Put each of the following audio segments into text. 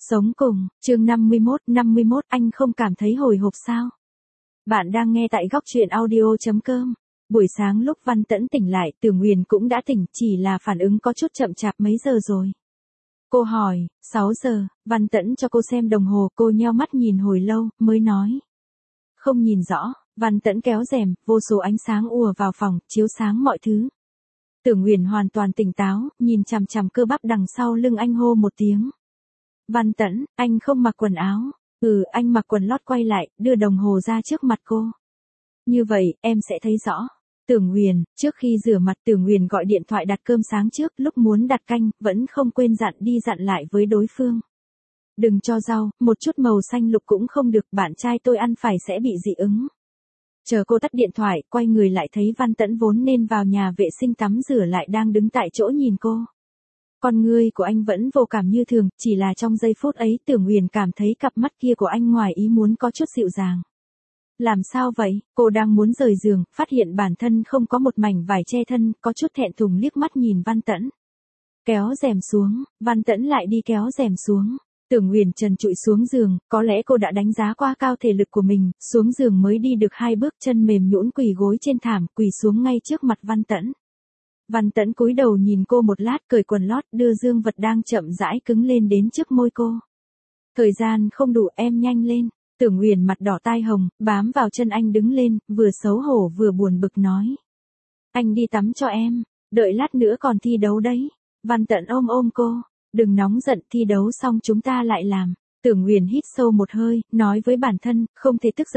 Sống cùng, chương 51, anh không cảm thấy hồi hộp sao? Bạn đang nghe tại góc truyện audio.com. Buổi sáng lúc Văn Tẫn tỉnh lại, Tưởng Nguyền cũng đã tỉnh, chỉ là phản ứng có chút chậm chạp. Mấy giờ rồi? Cô hỏi. 6 giờ, Văn Tẫn cho cô xem đồng hồ, cô nheo mắt nhìn hồi lâu, mới nói. Không nhìn rõ. Văn Tẫn kéo rèm, vô số ánh sáng ùa vào phòng, chiếu sáng mọi thứ. Tưởng Nguyền hoàn toàn tỉnh táo, nhìn chằm chằm cơ bắp đằng sau lưng anh, hô một tiếng. Văn Tẫn, anh không mặc quần áo. Anh mặc quần lót. Quay lại, đưa đồng hồ ra trước mặt cô. Như vậy, em sẽ thấy rõ. Tưởng Nguyền, trước khi rửa mặt Tưởng Nguyền gọi điện thoại đặt cơm sáng trước, lúc muốn đặt canh, vẫn không quên dặn lại với đối phương. Đừng cho rau, một chút màu xanh lục cũng không được, bạn trai tôi ăn phải sẽ bị dị ứng. Chờ cô tắt điện thoại, quay người lại thấy Văn Tẫn vốn nên vào nhà vệ sinh tắm rửa lại đang đứng tại chỗ nhìn cô. Con ngươi của anh vẫn vô cảm như thường, chỉ là trong giây phút ấy Tưởng Nguyền cảm thấy cặp mắt kia của anh ngoài ý muốn có chút dịu dàng. Làm sao vậy? Cô đang muốn rời giường, phát hiện bản thân không có một mảnh vải che thân, có chút thẹn thùng liếc mắt nhìn Văn Tẫn. Kéo rèm xuống, Văn Tẫn lại đi kéo rèm xuống. Tưởng Nguyền trần trụi xuống giường, có lẽ cô đã đánh giá quá cao thể lực của mình, xuống giường mới đi được 2 bước, chân mềm nhũn quỳ gối trên thảm, quỳ xuống ngay trước mặt Văn Tẫn. Văn Tẫn cúi đầu nhìn cô một lát, cởi quần lót, đưa dương vật đang chậm rãi cứng lên đến trước môi cô. Thời gian không đủ, em nhanh lên. Tưởng Nguyền mặt đỏ tai hồng, bám vào chân anh đứng lên, vừa xấu hổ vừa buồn bực nói. Anh đi tắm cho em, đợi lát nữa còn thi đấu đấy. Văn Tẫn ôm cô. Đừng nóng giận, thi đấu xong chúng ta lại làm. Tưởng Nguyền hít sâu một hơi, nói với bản thân, không thể tức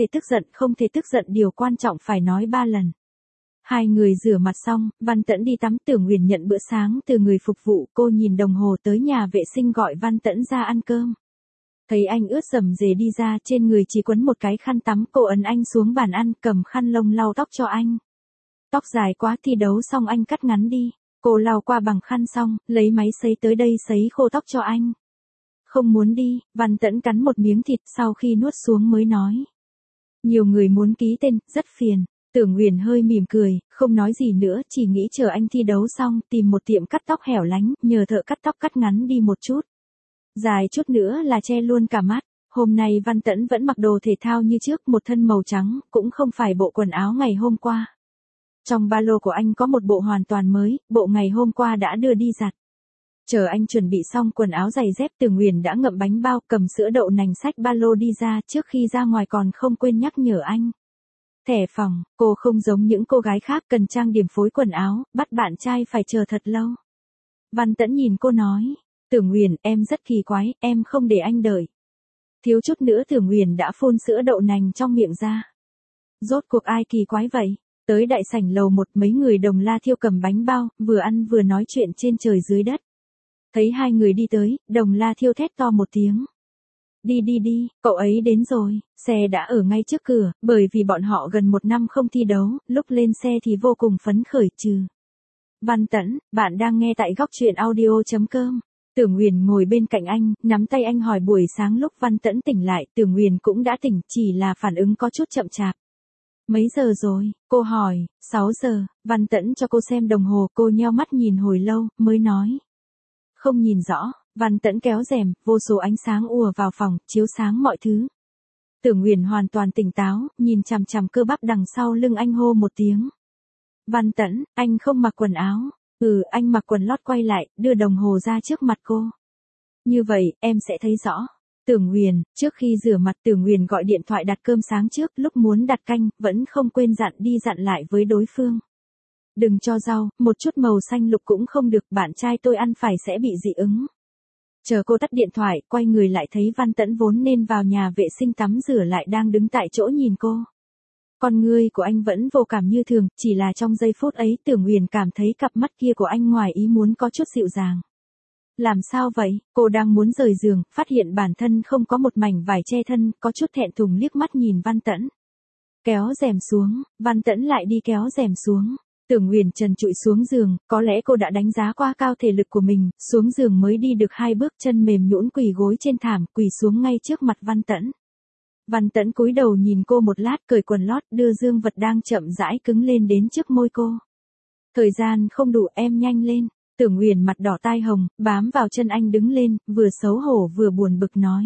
giận, điều quan trọng phải nói 3 lần. Hai người rửa mặt xong, Văn Tẫn đi tắm, Tưởng Nguyền nhận bữa sáng từ người phục vụ, cô nhìn đồng hồ tới nhà vệ sinh gọi Văn Tẫn ra ăn cơm. Thấy anh ướt rầm rề đi ra, trên người chỉ quấn một cái khăn tắm, cô ấn anh xuống bàn ăn, cầm khăn lông lau tóc cho anh. Tóc dài quá, thi đấu xong anh cắt ngắn đi. Cô lau qua bằng khăn xong, lấy máy sấy tới đây sấy khô tóc cho anh. Không muốn đi, Văn Tẫn cắn một miếng thịt, sau khi nuốt xuống mới nói. Nhiều người muốn ký tên, rất phiền. Tưởng Nguyền hơi mỉm cười, không nói gì nữa, chỉ nghĩ chờ anh thi đấu xong, tìm một tiệm cắt tóc hẻo lánh, nhờ thợ cắt tóc cắt ngắn đi một chút. Dài chút nữa là che luôn cả mắt. Hôm nay Văn Tẫn vẫn mặc đồ thể thao như trước, một thân màu trắng, cũng không phải bộ quần áo ngày hôm qua. Trong ba lô của anh có một bộ hoàn toàn mới, bộ ngày hôm qua đã đưa đi giặt. Chờ anh chuẩn bị xong quần áo giày dép, Tưởng Nguyền đã ngậm bánh bao, cầm sữa đậu nành, xách ba lô đi ra, trước khi ra ngoài còn không quên nhắc nhở anh. Thẻ phòng, cô không giống những cô gái khác cần trang điểm phối quần áo, bắt bạn trai phải chờ thật lâu. Văn Tẫn nhìn cô nói, Tưởng Nguyền, em rất kỳ quái, em không để anh đợi. Thiếu chút nữa Tưởng Nguyền đã phun sữa đậu nành trong miệng ra. Rốt cuộc ai kỳ quái vậy? Tới đại sảnh lầu 1, mấy người Đồng La Thiêu cầm bánh bao, vừa ăn vừa nói chuyện trên trời dưới đất. Thấy hai người đi tới, Đồng La Thiêu thét to một tiếng. Đi, cậu ấy đến rồi. Xe đã ở ngay trước cửa, bởi vì bọn họ gần 1 năm không thi đấu, lúc lên xe thì vô cùng phấn khởi trừ. Văn Tẫn, bạn đang nghe tại góc truyện audio.com. Tưởng Nguyền ngồi bên cạnh anh, nắm tay anh hỏi. Buổi sáng lúc Văn Tẫn tỉnh lại, Tưởng Nguyền cũng đã tỉnh, chỉ là phản ứng có chút chậm chạp. Mấy giờ rồi? Cô hỏi. 6 giờ, Văn Tẫn cho cô xem đồng hồ, cô nheo mắt nhìn hồi lâu, mới nói. Không nhìn rõ. Văn Tẫn kéo rèm, vô số ánh sáng ùa vào phòng, chiếu sáng mọi thứ. Tưởng Nguyền hoàn toàn tỉnh táo, nhìn chằm chằm cơ bắp đằng sau lưng anh, hô một tiếng. Văn Tẫn, anh không mặc quần áo. Anh mặc quần lót. Quay lại, đưa đồng hồ ra trước mặt cô. Như vậy, em sẽ thấy rõ. Tưởng Nguyền, trước khi rửa mặt Tưởng Nguyền gọi điện thoại đặt cơm sáng trước, lúc muốn đặt canh, vẫn không quên dặn lại với đối phương. Đừng cho rau, một chút màu xanh lục cũng không được, bạn trai tôi ăn phải sẽ bị dị ứng. Chờ cô tắt điện thoại, quay người lại thấy Văn Tẫn vốn nên vào nhà vệ sinh tắm rửa lại đang đứng tại chỗ nhìn cô. Con ngươi của anh vẫn vô cảm như thường, chỉ là trong giây phút ấy Tưởng Nguyền cảm thấy cặp mắt kia của anh ngoài ý muốn có chút dịu dàng. Làm sao vậy? Cô đang muốn rời giường, phát hiện bản thân không có một mảnh vải che thân, có chút thẹn thùng liếc mắt nhìn Văn Tẫn. Kéo rèm xuống, Văn Tẫn lại đi kéo rèm xuống. Tưởng Nguyền trần trụi xuống giường, có lẽ cô đã đánh giá quá cao thể lực của mình, xuống giường mới đi được 2 bước, chân mềm nhũn quỳ gối trên thảm, quỳ xuống ngay trước mặt Văn Tẫn. Văn Tẫn cúi đầu nhìn cô một lát, cởi quần lót, đưa dương vật đang chậm rãi cứng lên đến trước môi cô. Thời gian không đủ, em nhanh lên. Tưởng Nguyền mặt đỏ tai hồng, bám vào chân anh đứng lên, vừa xấu hổ vừa buồn bực nói.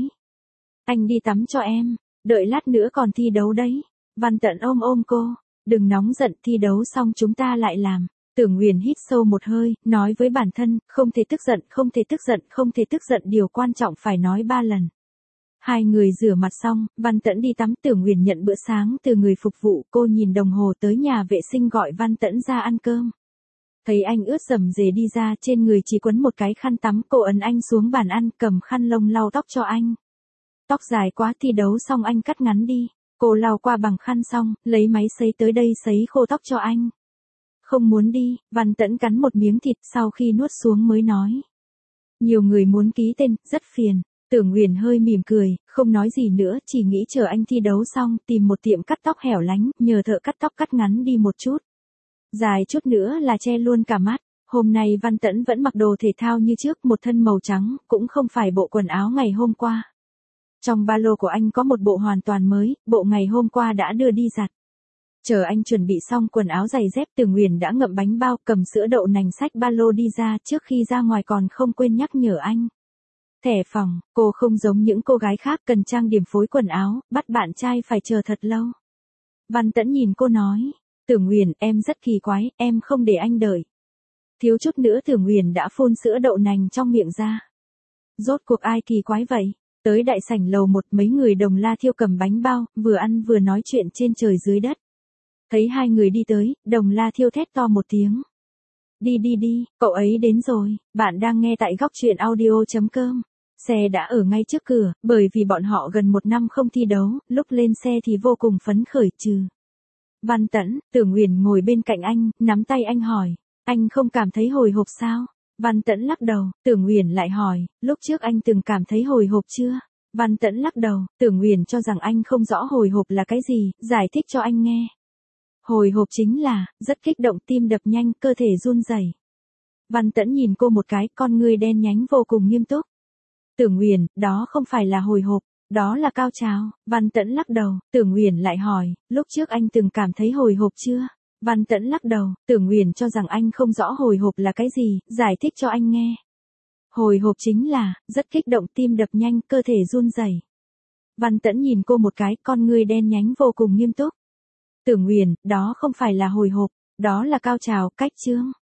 Anh đi tắm cho em, đợi lát nữa còn thi đấu đấy. Văn Tẫn ôm ôm cô, đừng nóng giận, thi đấu xong chúng ta lại làm. Tưởng Nguyền hít sâu một hơi, nói với bản thân, không thể tức giận, không thể tức giận, không thể tức giận, điều quan trọng phải nói 3 lần. Hai người rửa mặt xong, Văn Tẫn đi tắm, Tưởng Nguyền nhận bữa sáng từ người phục vụ, cô nhìn đồng hồ tới nhà vệ sinh gọi Văn Tẫn ra ăn cơm. Thấy anh ướt rầm rề đi ra, trên người chỉ quấn một cái khăn tắm, cô ấn anh xuống bàn ăn, cầm khăn lông lau tóc cho anh. Tóc dài quá, thi đấu xong anh cắt ngắn đi. Cô lau qua bằng khăn xong, lấy máy sấy tới đây sấy khô tóc cho anh. Không muốn đi, Văn Tẫn cắn một miếng thịt sau khi nuốt xuống mới nói. Nhiều người muốn ký tên, rất phiền. Tưởng Nguyền hơi mỉm cười, không nói gì nữa, chỉ nghĩ chờ anh thi đấu xong, tìm một tiệm cắt tóc hẻo lánh, nhờ thợ cắt tóc cắt ngắn đi một chút. Dài chút nữa là che luôn cả mắt. Hôm nay Văn Tẫn vẫn mặc đồ thể thao như trước, một thân màu trắng, cũng không phải bộ quần áo ngày hôm qua. Trong ba lô của anh có một bộ hoàn toàn mới, bộ ngày hôm qua đã đưa đi giặt. Chờ anh chuẩn bị xong quần áo giày dép, Tưởng Nguyền đã ngậm bánh bao, cầm sữa đậu nành, xách ba lô đi ra, trước khi ra ngoài còn không quên nhắc nhở anh. Thẻ phòng, cô không giống những cô gái khác cần trang điểm phối quần áo, bắt bạn trai phải chờ thật lâu. Văn Tẫn nhìn cô nói, Tưởng Nguyền, em rất kỳ quái, em không để anh đợi. Thiếu chút nữa Tưởng Nguyền đã phun sữa đậu nành trong miệng ra. Rốt cuộc ai kỳ quái vậy? Tới đại sảnh lầu 1, mấy người Đồng La Thiêu cầm bánh bao, vừa ăn vừa nói chuyện trên trời dưới đất. Thấy hai người đi tới, Đồng La Thiêu thét to một tiếng. Đi đi đi, cậu ấy đến rồi, bạn đang nghe tại góc truyện audio.com. Xe đã ở ngay trước cửa, bởi vì bọn họ gần 1 năm không thi đấu, lúc lên xe thì vô cùng phấn khởi trừ. Văn Tẫn, Tưởng Nguyền ngồi bên cạnh anh, nắm tay anh hỏi, anh không cảm thấy hồi hộp sao? Văn Tẫn lắc đầu, Tưởng Nguyền lại hỏi, lúc trước anh từng cảm thấy hồi hộp chưa? Văn Tẫn lắc đầu, Tưởng Nguyền cho rằng anh không rõ hồi hộp là cái gì, giải thích cho anh nghe. Hồi hộp chính là, rất kích động, tim đập nhanh, cơ thể run rẩy. Văn Tẫn nhìn cô một cái, con ngươi đen nhánh vô cùng nghiêm túc. Tưởng Nguyền, đó không phải là hồi hộp, đó là cao trào. Văn Tẫn lắc đầu, Tưởng Nguyền lại hỏi, lúc trước anh từng cảm thấy hồi hộp chưa? Văn Tẫn lắc đầu, Tưởng Nguyền cho rằng anh không rõ hồi hộp là cái gì, giải thích cho anh nghe. Hồi hộp chính là, rất kích động, tim đập nhanh, cơ thể run rẩy. Văn Tẫn nhìn cô một cái, con ngươi đen nhánh vô cùng nghiêm túc. Tưởng Nguyền, đó không phải là hồi hộp, đó là cao trào, cách chương.